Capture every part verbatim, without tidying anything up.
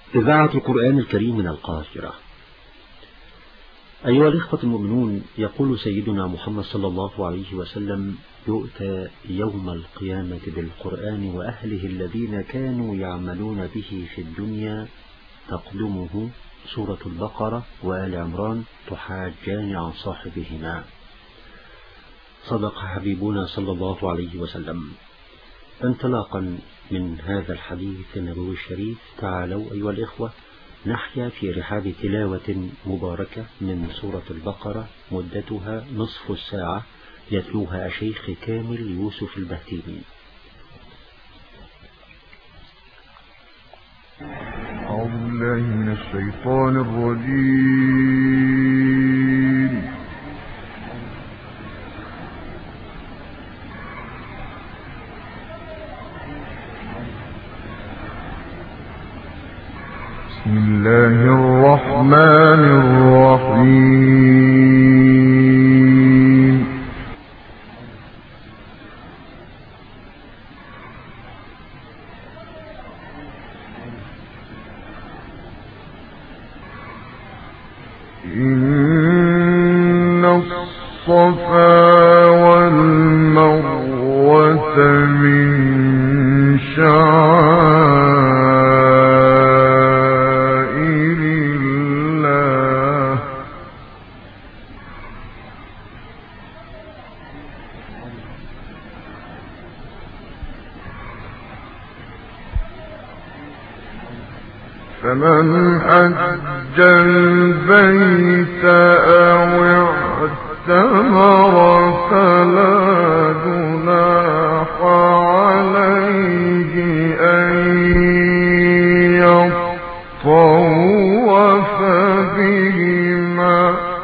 إذاعة القرآن الكريم من القاهرة. أيها الإخوة المؤمنون، يقول سيدنا محمد صلى الله عليه وسلم: يؤتى يوم القيامة بالقرآن وأهله الذين كانوا يعملون به في الدنيا، تقدمه سورة البقرة وآل عمران تحاجان عن صاحبهما. صدق حبيبنا صلى الله عليه وسلم. انطلاقا من هذا الحديث النبوي الشريف، تعالوا أيها الإخوة نحيا في رحاب تلاوة مباركة من سورة البقرة، مدتها نصف الساعة، يتلوها الشيخ كامل يوسف البهتيمي. أعوذ بالله من الشيطان الرجيم. بسم الله الرحمن الرحيم. إن الصفا والمروة من شعائر الله، فمن حج البيت أو اعتمر فلا جناح عليه أن يطوف بهما،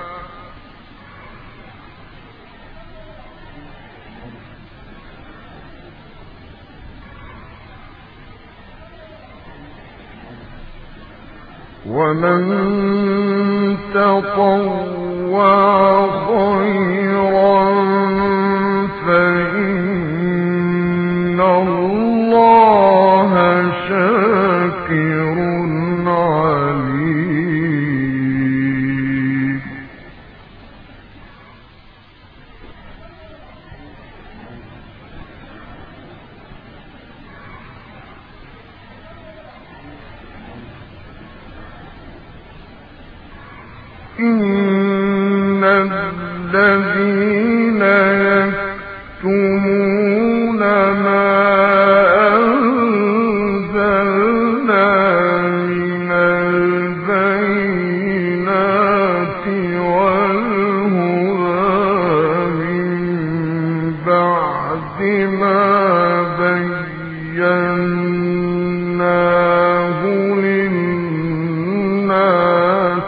ومن تطوع خيرا فإن الله شاكر عليم. إن الذين يكتمون ما أنزلنا من البينات والهدى من بعد ما بيناه للناس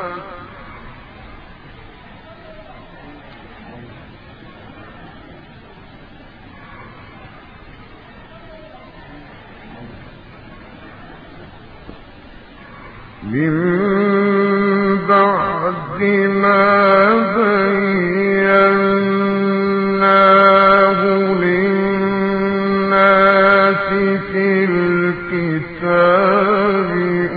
من بعد ما بيناه للناس في الكتاب،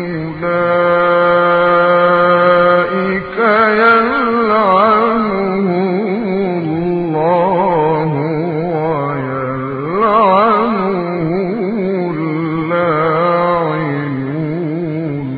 أولئك يلعنهم الله ويلعنهم اللاعنون.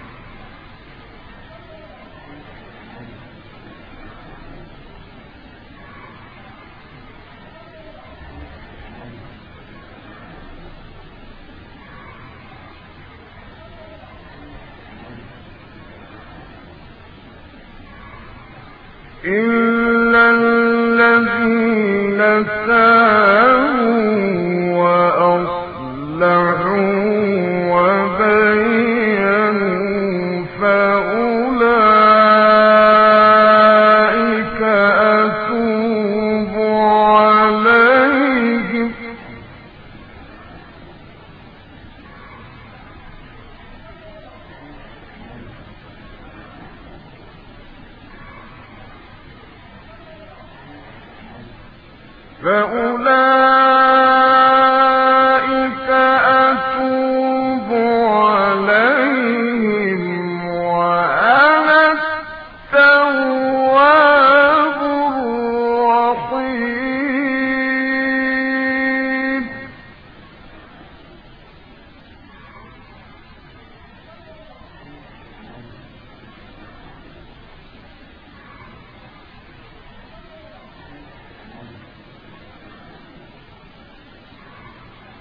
إلا الذين تابوا وأصلحوا وبينوا فأولئك أتوب عليهم، فأولئك أتوب عليهم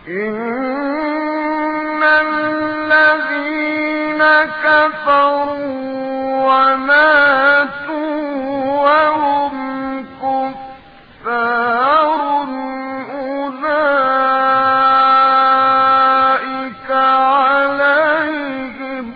إن الذين كفروا وماتوا وهم كفار أولئك عليهم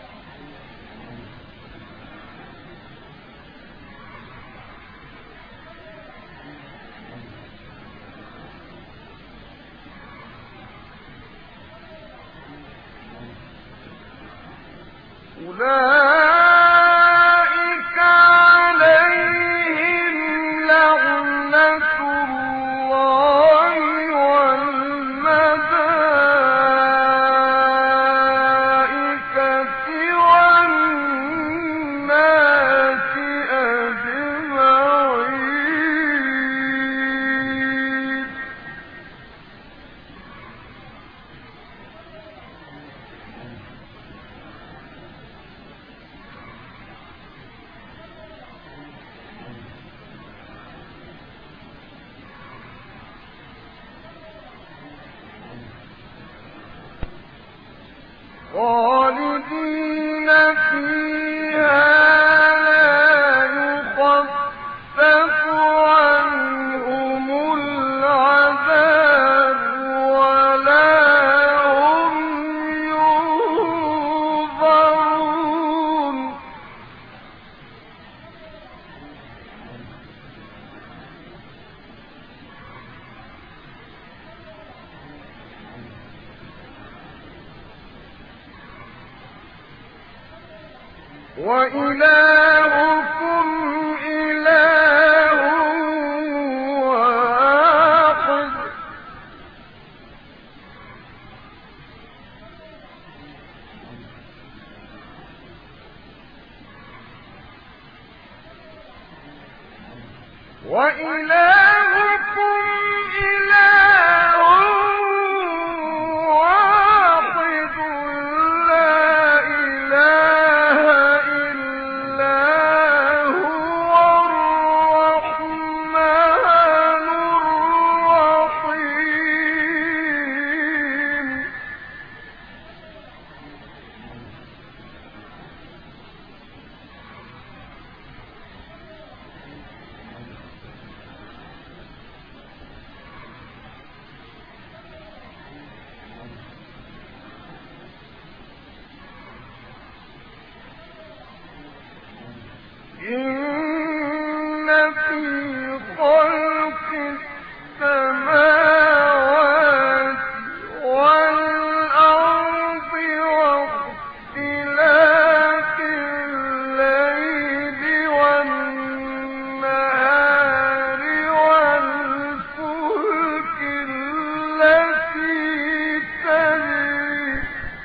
أولئك عليهم لعنة الله والملائكة والناس أجمعين خالدين فيها لا يخفف عنهم العذاب ولا هم ينظرون وإلهكم إله واحد وإلهكم إله واحد لا إله إلا هو الرحمن الرحيم إن في خلق السماوات والأرض واختلاف الليل والنهار والفلك التي تجري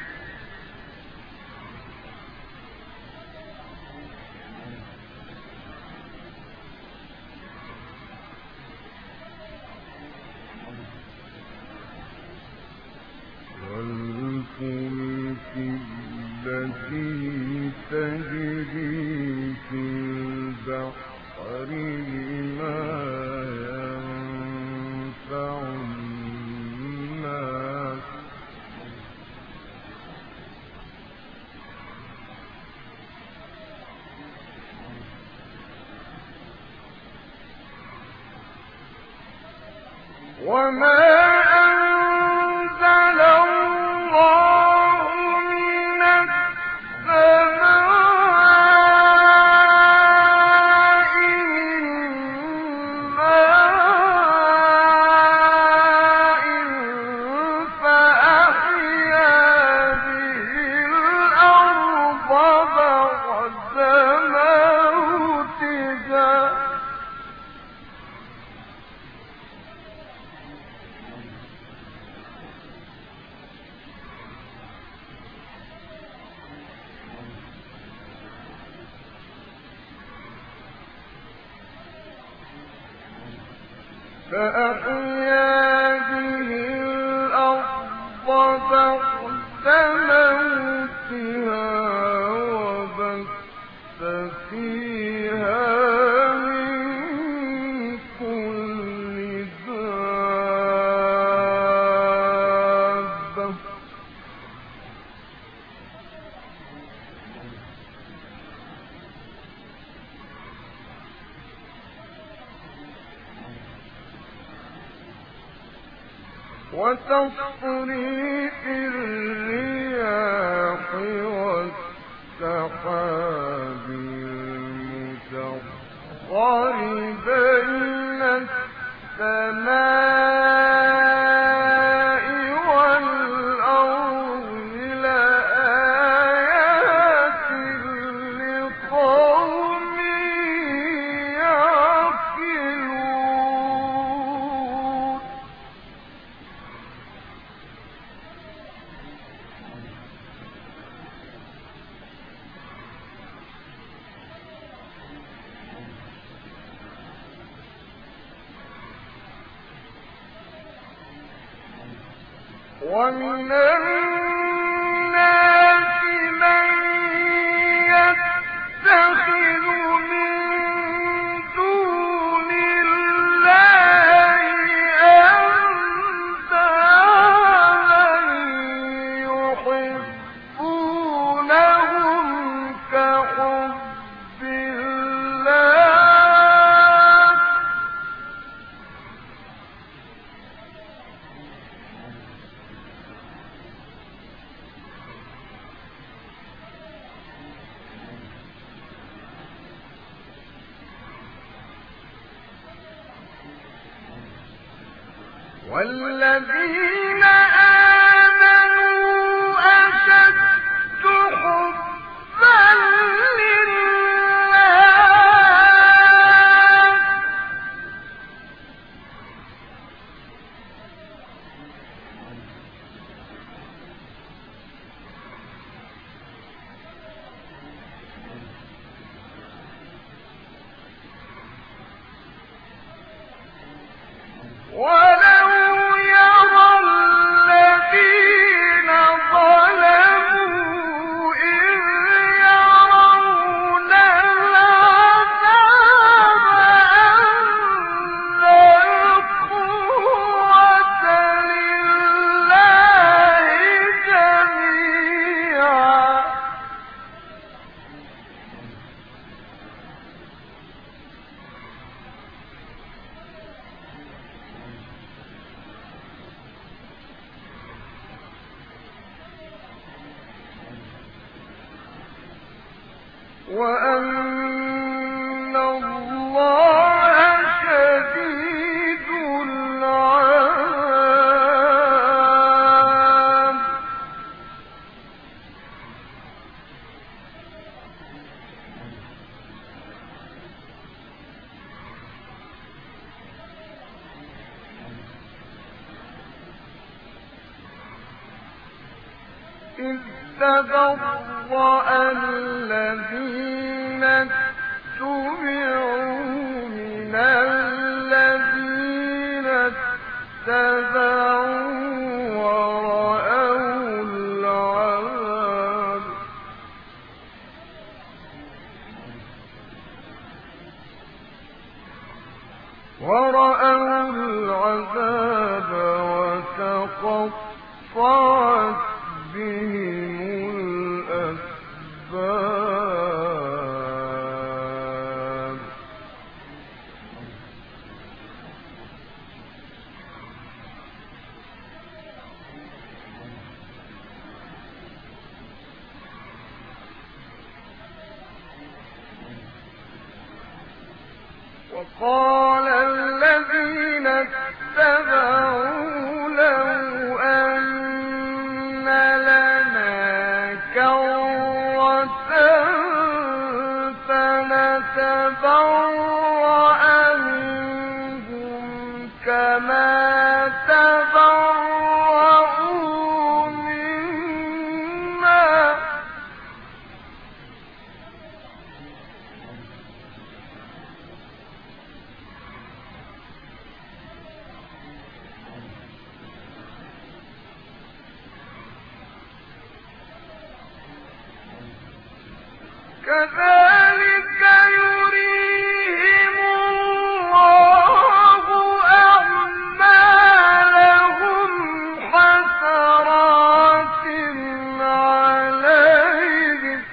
والفلك التي تجري في البحر بما ينفع الناس وما أنزل الله من السماء من ماء فأحيا به الأرض بعد موتها فأحيا به الأرض بعد موتها وبث فيها من كل دابة وتصريف الرياح والسحاب المسخر بين السماء والأرض لآيات لقوم يعقلون ومن الناس من يتخذ من دون الله أندادا يحبونهم كحب الله والذين آمنوا أشد حبا لله ولو يرى الذين ظلموا إذ يرون العذاب أن القوة لله جميعا وأن الله شديد العذاب إذ تبرأ الذين اتبعوا من الذين اتبعوا ورأوا العذاب ورأوا العذاب وتقطعت بهم الأسباب وقال الذين اتبعوا لو أن لنا كرة فنتبرأ منهم كما تبرأوا منا كذلك يريهم الله أعمالهم حسرات عليهم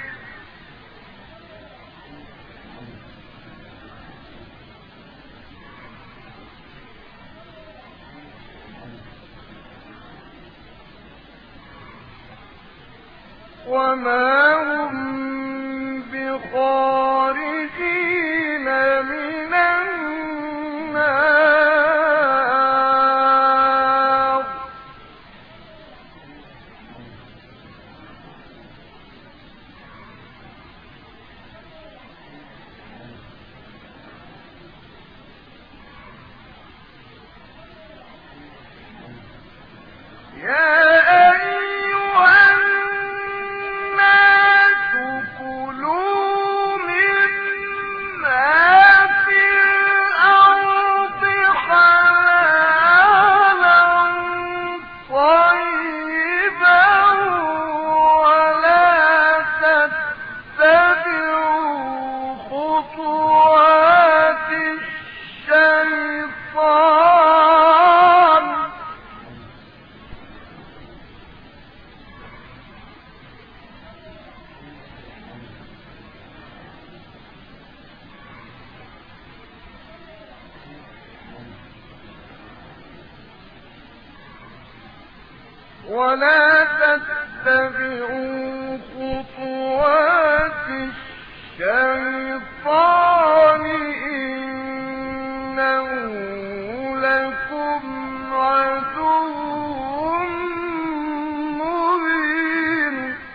ولا تتبعوا خطوات الشيطان إنه لكم عدو مبين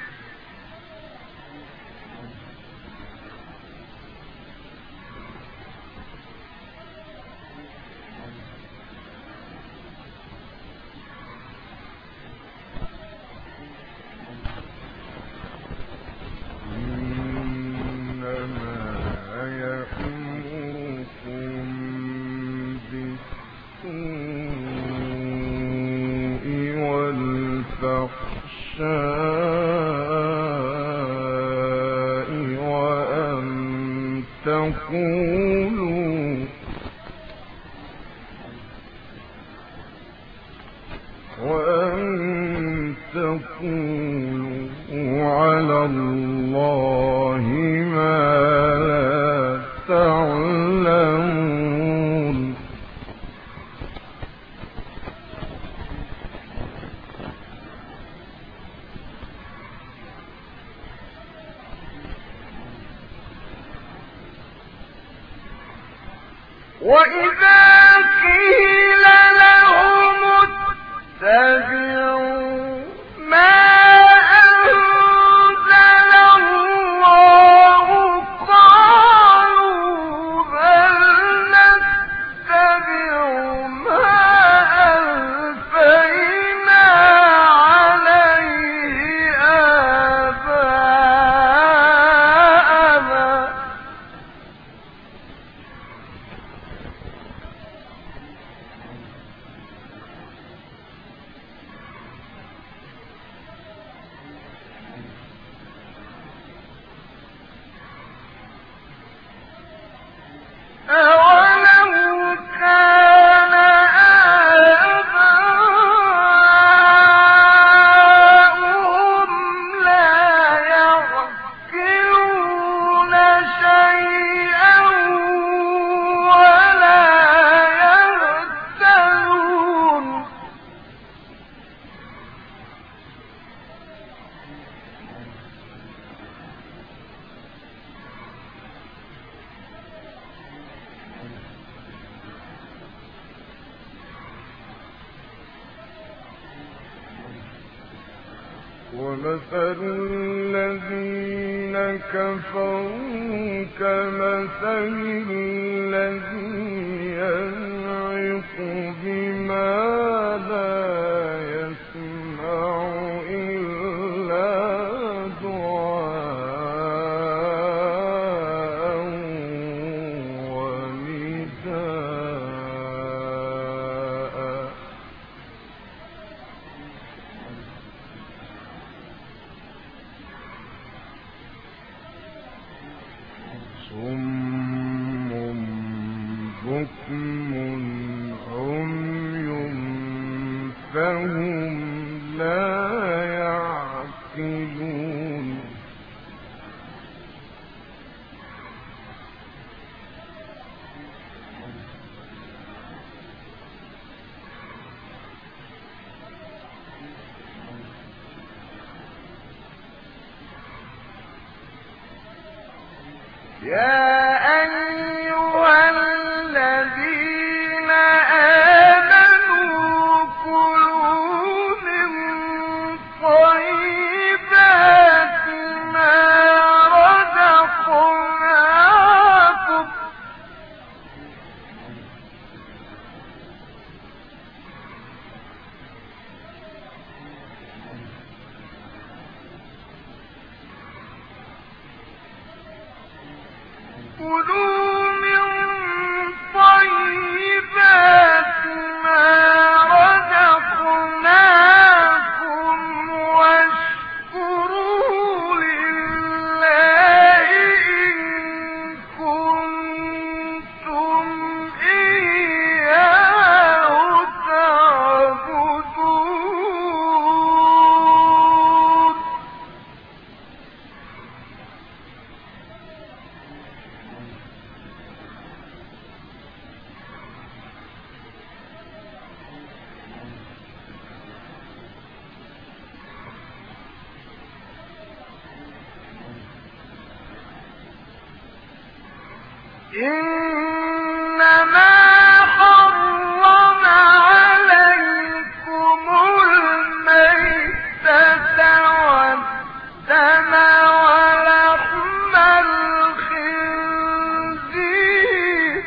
وأن تقولوا وأن تقولوا على الله ما لا تعلمون وإذا قيل لهم اتبعوا ما أنزل الله قالوا بل نتبع ما ألفينا عليه آباءنا أولو كان آباؤهم لا يعقلون شيئا ولا يهتدون ومثل الذين كفروا كمثل الذي ينعق بما لا يسمع إلا دعاء ونداء صم بكم عمي فهم لا يعقلون يا أيها الذين آمنوا كلوا من طيبات ما رزقناكم كلوا من طيبات ما رزقناكم واشكروا لله إن كنتم إياه تعبدون إنما حرم عليكم الميتة والدم ولحم الخنزير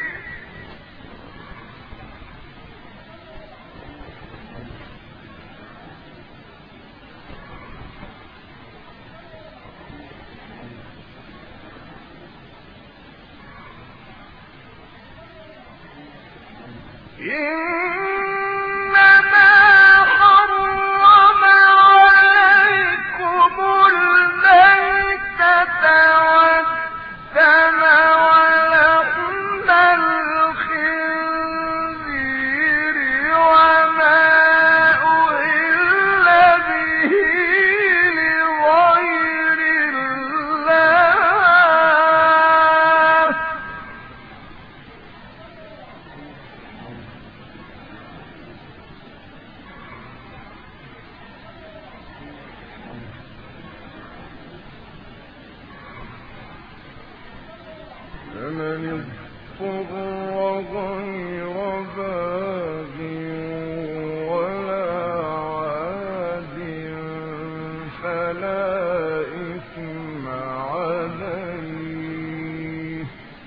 إنما حرم عليكم الميتة والدم ولحم الخنزير وما أهل به لغير الله فمن اضطر غير باغ ولا عاد فلا إثم عليه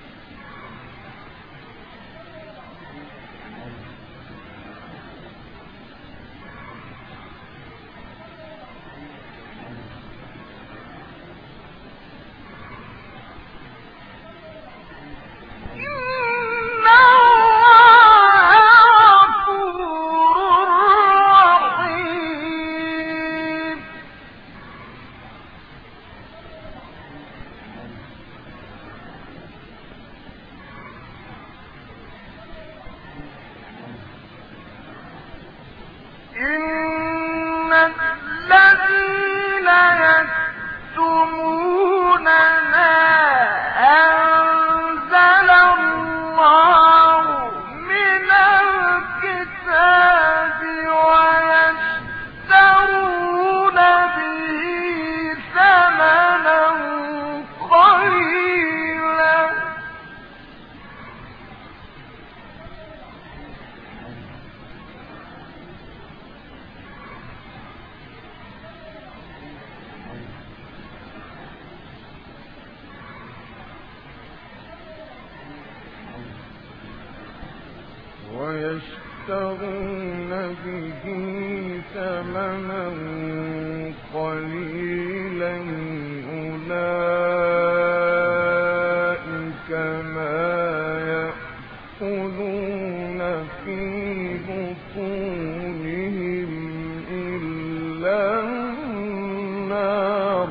إن الله غفور رحيم إن الذين يكتمون ما أنزل الله من الكتاب ويشترون به ثمنا قليلا ويشترون به ثمنا قليلا أولئك ما يأكلون في بطونهم إلا النار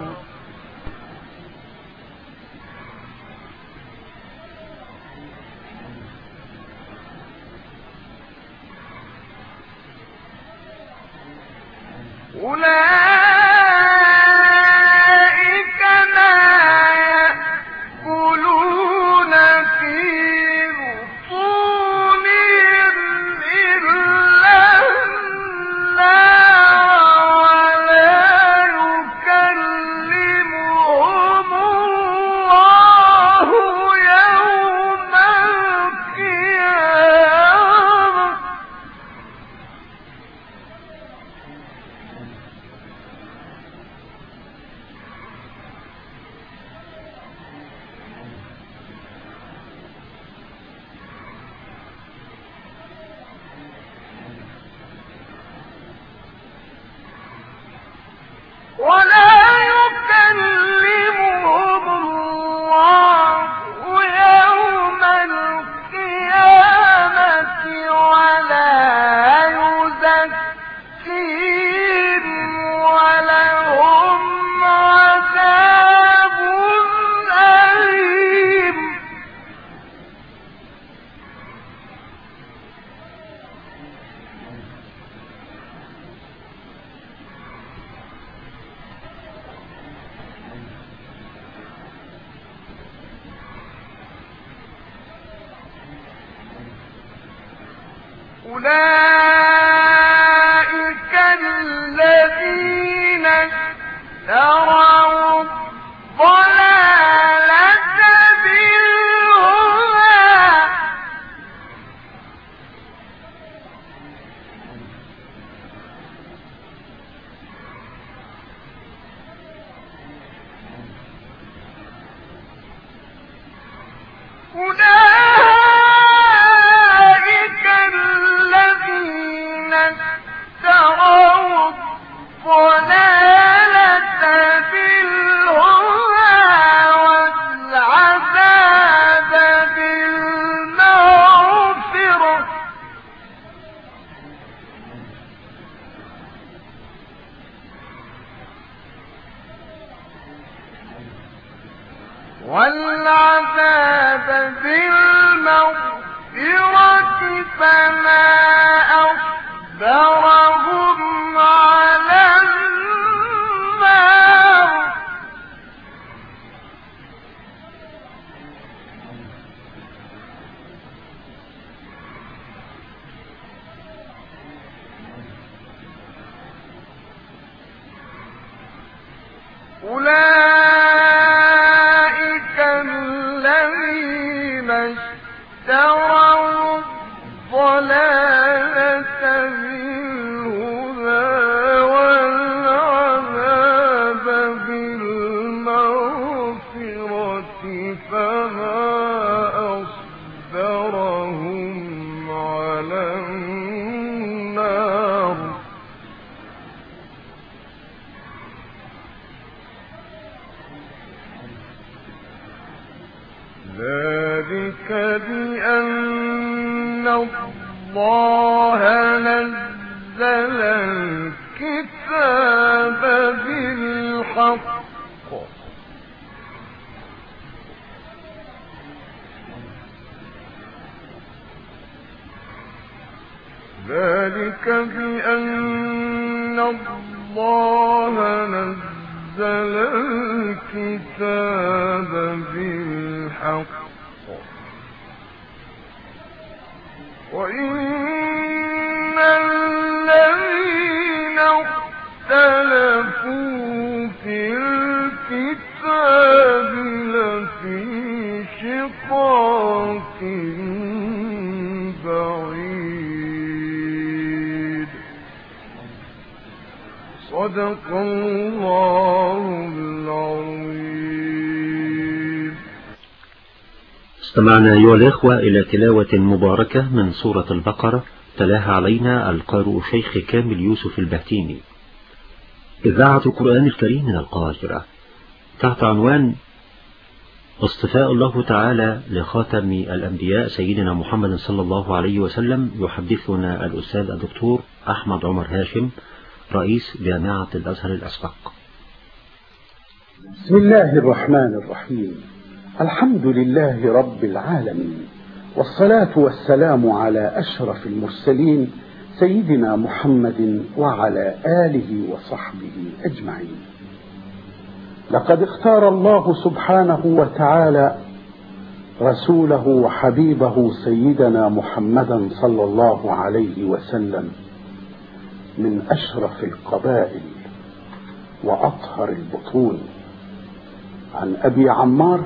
أولئك ما يأكلون في بطونهم إلا النار ولا يكلمهم الله يوم القيامة ولا يكلمهم الله يوم القيامة ولا يزكيهم ولهم عذاب أليم أولئك الذين اشتروا الضلالة بالهدى أولئك الذين اشتروا الضلالة بالهدى والعذاب بالمغفرة والعذاب بالمغفرة فما أصبرهم على النار أولئك الذين اشتروا الضلالة بالهدى والعذاب بالمغفرة فما أصبرهم على النار ذلك بأن الله نزل الكتاب بالحق ذلك بأن الله نزل الكتاب بالحق وإن الذين اختلفوا في الكتاب لفي شقاق بعيد صدق الله العظيم. استمعنا أيها الإخوة إلى تلاوة مباركة من سورة البقرة تلاها علينا القارئ الشيخ كامل يوسف البهتيمي. إذاعة القرآن الكريم من القاهرة تحت عنوان اصطفاء الله تعالى لخاتم الأنبياء سيدنا محمد صلى الله عليه وسلم. يحدثنا الأستاذ الدكتور أحمد عمر هاشم رئيس جامعة الأزهر الأسبق. بسم الله الرحمن الرحيم. الحمد لله رب العالمين، والصلاة والسلام على أشرف المرسلين سيدنا محمد وعلى آله وصحبه أجمعين. لقد اختار الله سبحانه وتعالى رسوله وحبيبه سيدنا محمدا صلى الله عليه وسلم من أشرف القبائل وأطهر البطون. عن أبي عمار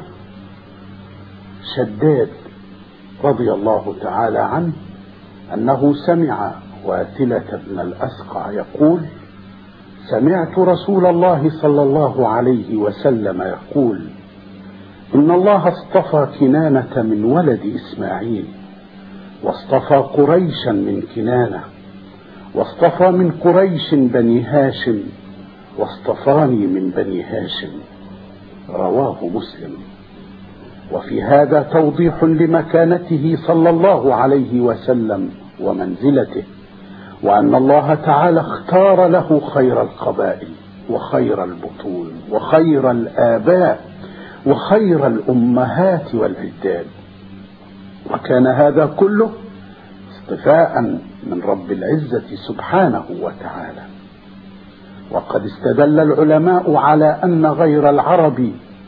شداد رضي الله تعالى عنه أنه سمع واثلة بن الأسقع يقول: سمعت رسول الله صلى الله عليه وسلم يقول: إن الله اصطفى كنانة من ولد إسماعيل، واصطفى قريشا من كنانة، واصطفى من قريش بني هاشم، واصطفاني من بني هاشم. رواه مسلم. وفي هذا توضيح لمكانته صلى الله عليه وسلم ومنزلته، وأن الله تعالى اختار له خير القبائل وخير البطون وخير الآباء وخير الأمهات والأجداد، وكان هذا كله اصطفاء من رب العزة سبحانه وتعالى. وقد استدل العلماء على أن غير العرب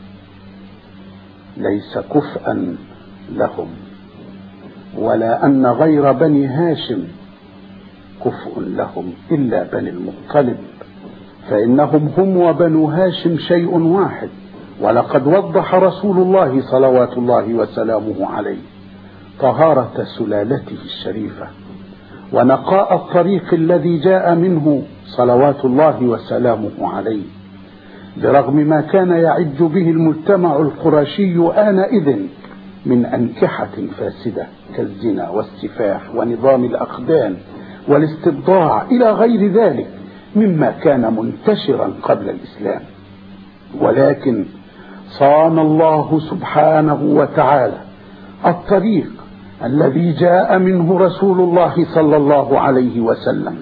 ليس كفءا لهم، ولا أن غير بني هاشم كفء لهم إلا بني المطلب، فإنهم هم وبنو هاشم شيء واحد. ولقد وضح رسول الله صلوات الله وسلامه عليه طهارة سلالته الشريفة ونقاء الطريق الذي جاء منه صلوات الله وسلامه عليه، برغم ما كان يعج به المجتمع القرشي آنئذ من أنكحة فاسدة كالزنا والسفاح ونظام الأقدام والاستبضاع إلى غير ذلك مما كان منتشرا قبل الإسلام. ولكن صان الله سبحانه وتعالى الطريق الذي جاء منه رسول الله صلى الله عليه وسلم،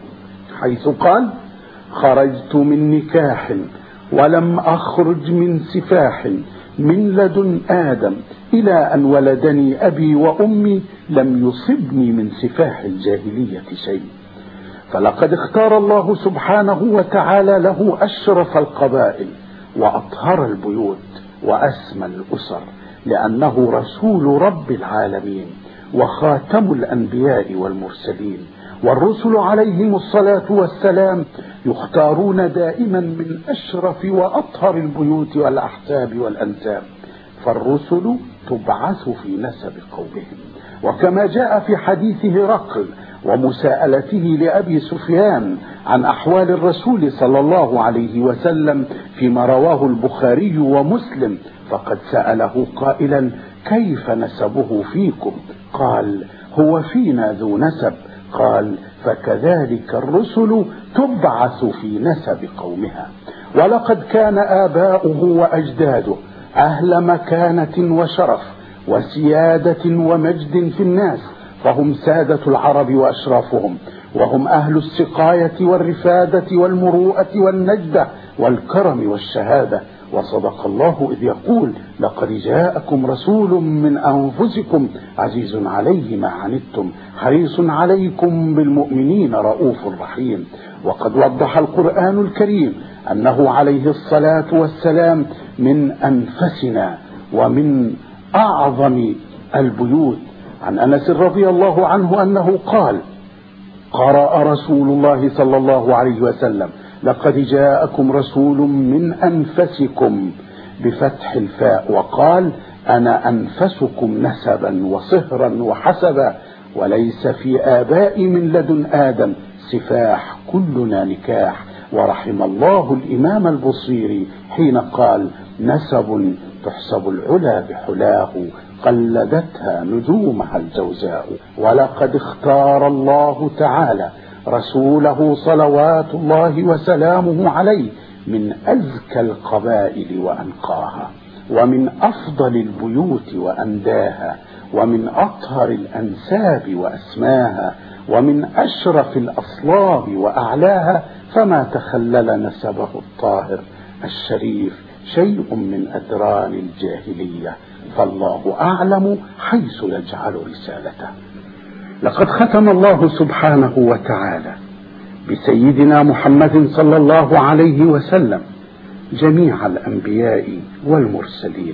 حيث قال: خرجت من نكاح ولم أخرج من سفاح من لدن آدم إلى أن ولدني أبي وأمي لم يصبني من سفاح الجاهلية شيء. فلقد اختار الله سبحانه وتعالى له أشرف القبائل وأطهر البيوت وأسمى الأسر، لأنه رسول رب العالمين وخاتم الأنبياء والمرسلين. والرسل عليهم الصلاة والسلام يختارون دائما من أشرف وأطهر البيوت والأحساب والأنساب، فالرسل تبعث في نسب قومهم. وكما جاء في حديث هرقل ومساءلته لأبي سفيان عن أحوال الرسول صلى الله عليه وسلم فيما رواه البخاري ومسلم، فقد سأله قائلا: كيف نسبه فيكم؟ قال: هو فينا ذو نسب. قال: فكذلك الرسل تبعث في نسب قومها. ولقد كان آباؤه وأجداده أهل مكانة وشرف وسيادة ومجد في الناس، فهم سادة العرب وأشرافهم، وهم أهل السقاية والرفادة والمروءة والنجدة والكرم والشهادة. وصدق الله إذ يقول: لقد جاءكم رسول من أنفسكم عزيز عليه ما عنتم حريص عليكم بالمؤمنين رؤوف رحيم. وقد وضح القرآن الكريم أنه عليه الصلاة والسلام من أنفسنا ومن أعظم البيوت. عن أنس رضي الله عنه أنه قال: قرأ رسول الله صلى الله عليه وسلم: لقد جاءكم رسول من أنفسكم بفتح الفاء، وقال: أنا أنفسكم نسبا وصهرا وحسبا، وليس في آبائي من لدن آدم سفاح، كلنا نكاح. ورحم الله الإمام البصيري حين قال: نسب تحسب العلا بحلاه، قلدتها نجومها الجوزاء. ولقد اختار الله تعالى رسوله صلوات الله وسلامه عليه من أزكى القبائل وأنقاها، ومن أفضل البيوت وأنداها، ومن أطهر الأنساب وأسماها، ومن أشرف الأصلاب وأعلاها، فما تخلل نسبه الطاهر الشريف شيء من أدران الجاهلية، فالله أعلم حيث يجعل رسالته. لقد ختم الله سبحانه وتعالى بسيدنا محمد صلى الله عليه وسلم جميع الأنبياء والمرسلين،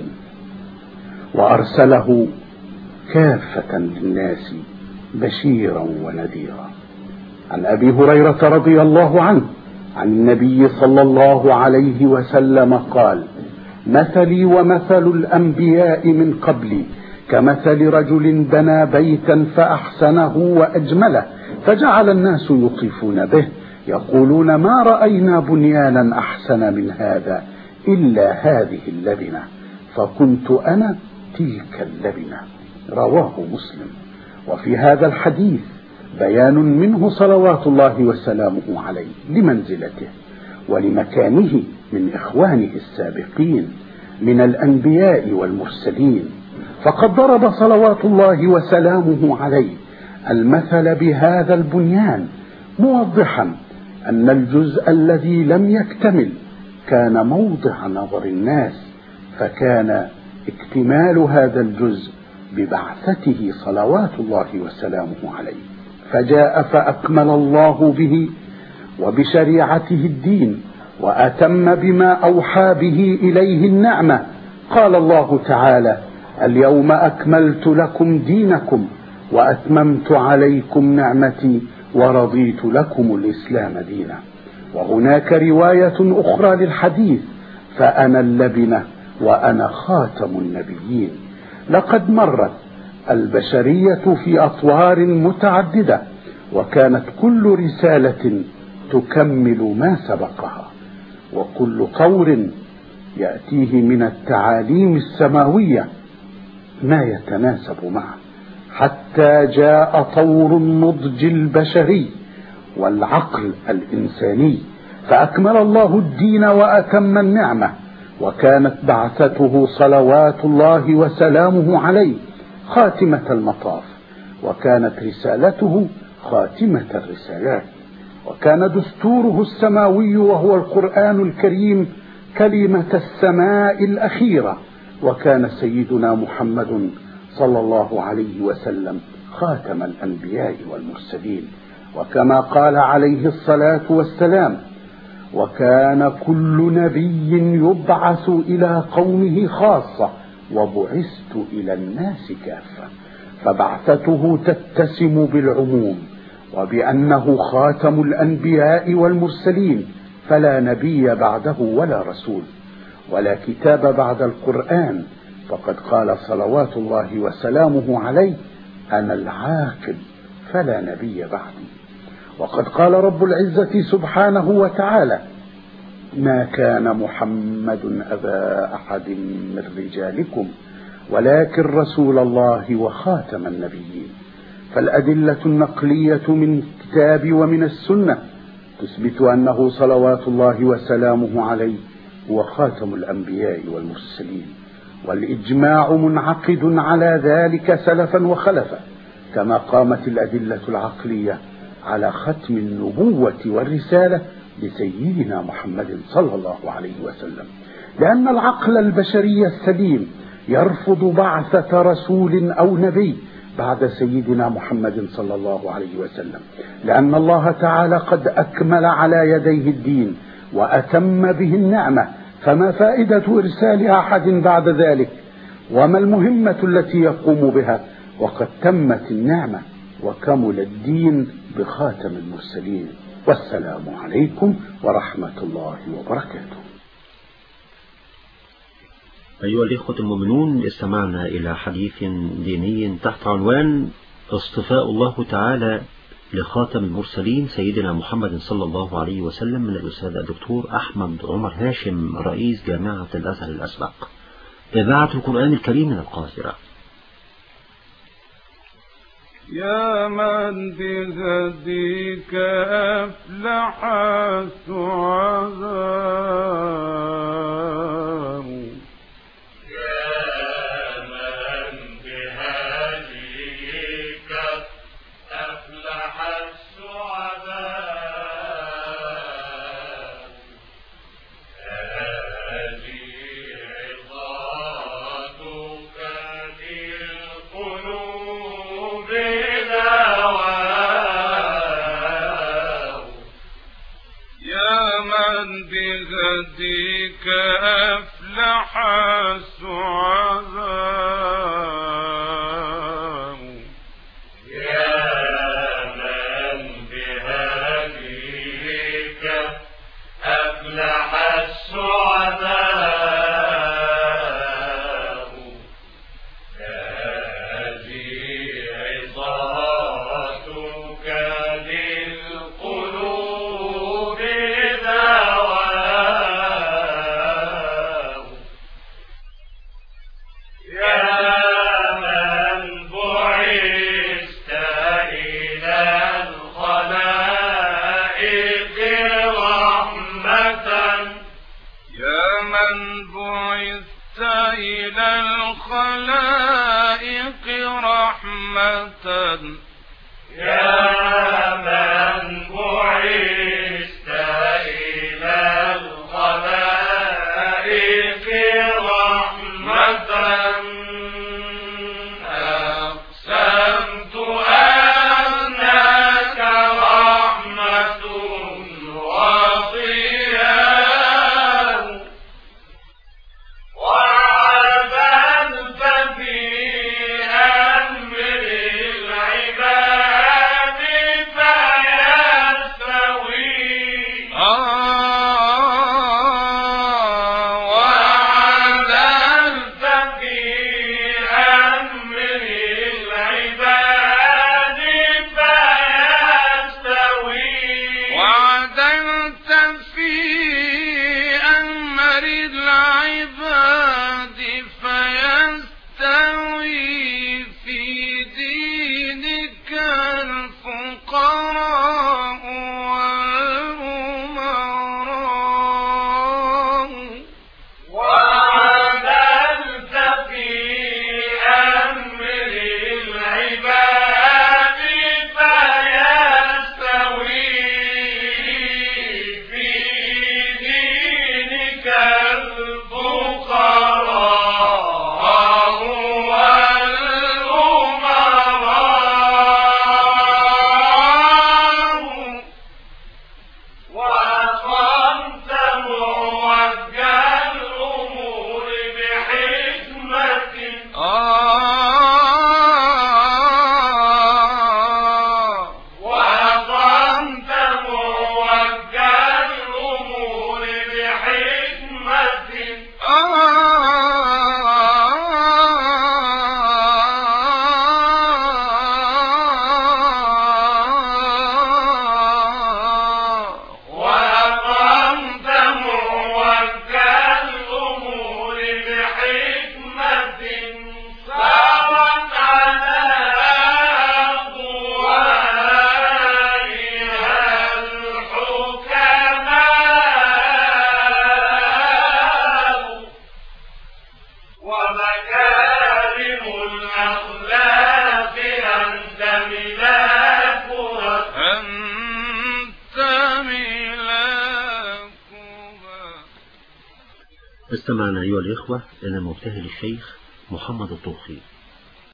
وأرسله كافة للناس بشيرا ونذيرا. عن أبي هريرة رضي الله عنه عن النبي صلى الله عليه وسلم قال: مثلي ومثل الأنبياء من قبلي كمثل رجل بنى بيتا فأحسنه وأجمله، فجعل الناس يطيفون به يقولون: ما رأينا بنيانا أحسن من هذا إلا هذه اللبنة، فكنت أنا تلك اللبنة. رواه مسلم. وفي هذا الحديث بيان منه صلوات الله وسلامه عليه لمنزلته ولمكانه من إخوانه السابقين من الأنبياء والمرسلين، فقد ضرب صلوات الله وسلامه عليه المثل بهذا البنيان، موضحا أن الجزء الذي لم يكتمل كان موضع نظر الناس، فكان اكتمال هذا الجزء ببعثته صلوات الله وسلامه عليه، فجاء فأكمل الله به وبشريعته الدين، وأتم بما أوحى به إليه النعمة. قال الله تعالى: اليوم أكملت لكم دينكم وأتممت عليكم نعمتي ورضيت لكم الإسلام دينا. وهناك رواية أخرى للحديث: فأنا اللبنة وأنا خاتم النبيين. لقد مرت البشرية في أطوار متعددة، وكانت كل رسالة تكمل ما سبقها، وكل طور يأتيه من التعاليم السماوية ما يتناسب معه، حتى جاء طور النضج البشري والعقل الإنساني، فأكمل الله الدين وأتم النعمة، وكانت بعثته صلوات الله وسلامه عليه خاتمة المطاف، وكانت رسالته خاتمة الرسالات، وكان دستوره السماوي وهو القرآن الكريم كلمة السماء الأخيرة، وكان سيدنا محمد صلى الله عليه وسلم خاتم الأنبياء والمرسلين. وكما قال عليه الصلاة والسلام: وكان كل نبي يبعث إلى قومه خاصة وبعثت إلى الناس كافة، فبعثته تتسم بالعموم وبأنه خاتم الأنبياء والمرسلين، فلا نبي بعده ولا رسول ولا كتاب بعد القرآن، فقد قال صلوات الله وسلامه عليه: أنا العاقب فلا نبي بعدي. وقد قال رب العزة سبحانه وتعالى: ما كان محمد أبا أحد من رجالكم ولكن رسول الله وخاتم النبيين. فالأدلة النقلية من الكتاب ومن السنة تثبت أنه صلوات الله وسلامه عليه هو خاتم الأنبياء والمرسلين، والإجماع منعقد على ذلك سلفا وخلفا، كما قامت الأدلة العقلية على ختم النبوة والرسالة لسيدنا محمد صلى الله عليه وسلم، لأن العقل البشري السليم يرفض بعثة رسول أو نبي بعد سيدنا محمد صلى الله عليه وسلم، لأن الله تعالى قد أكمل على يديه الدين وأتم به النعمة، فما فائدة إرسال أحد بعد ذلك؟ وما المهمة التي يقوم بها وقد تمت النعمة وكمل الدين بخاتم المرسلين؟ والسلام عليكم ورحمة الله وبركاته. أيها الإخوة المؤمنون، استمعنا إلى حديث ديني تحت عنوان اصطفاء الله تعالى لخاتم المرسلين سيدنا محمد صلى الله عليه وسلم من الأستاذ الدكتور أحمد عمر هاشم، رئيس جامعة الأزهر الأسبق، إذاعة القرآن الكريم من القاهرة. يا من بهديك أفلح السعداء، يا من بهديك أفلح السعداء، هذه عظاتك للقلوب دواء، يا من بهديك أفلح السعداء، يا من بهديك أفلح السعداء، هذه عظاتك للقلوب دواء، يا من بعثت إلى الخلائق رحمة، يا من بعثت إلى الخلائق رحمة، يا من بعثت إلى الخلائق رحمة، أقسمت أنك رحمة وضياء، وعدلت في أمر العباد فيستوي وأقمت موجه الأمور بحكمة وأقمت موجه الأمور بحكمة سارت على أضوائها الحكماء ومكارم الأخلاق أنت ملاكها أنت ملاكها. استمعنا أيها الإخوة إلى مبتهل الشيخ محمد الطوخي.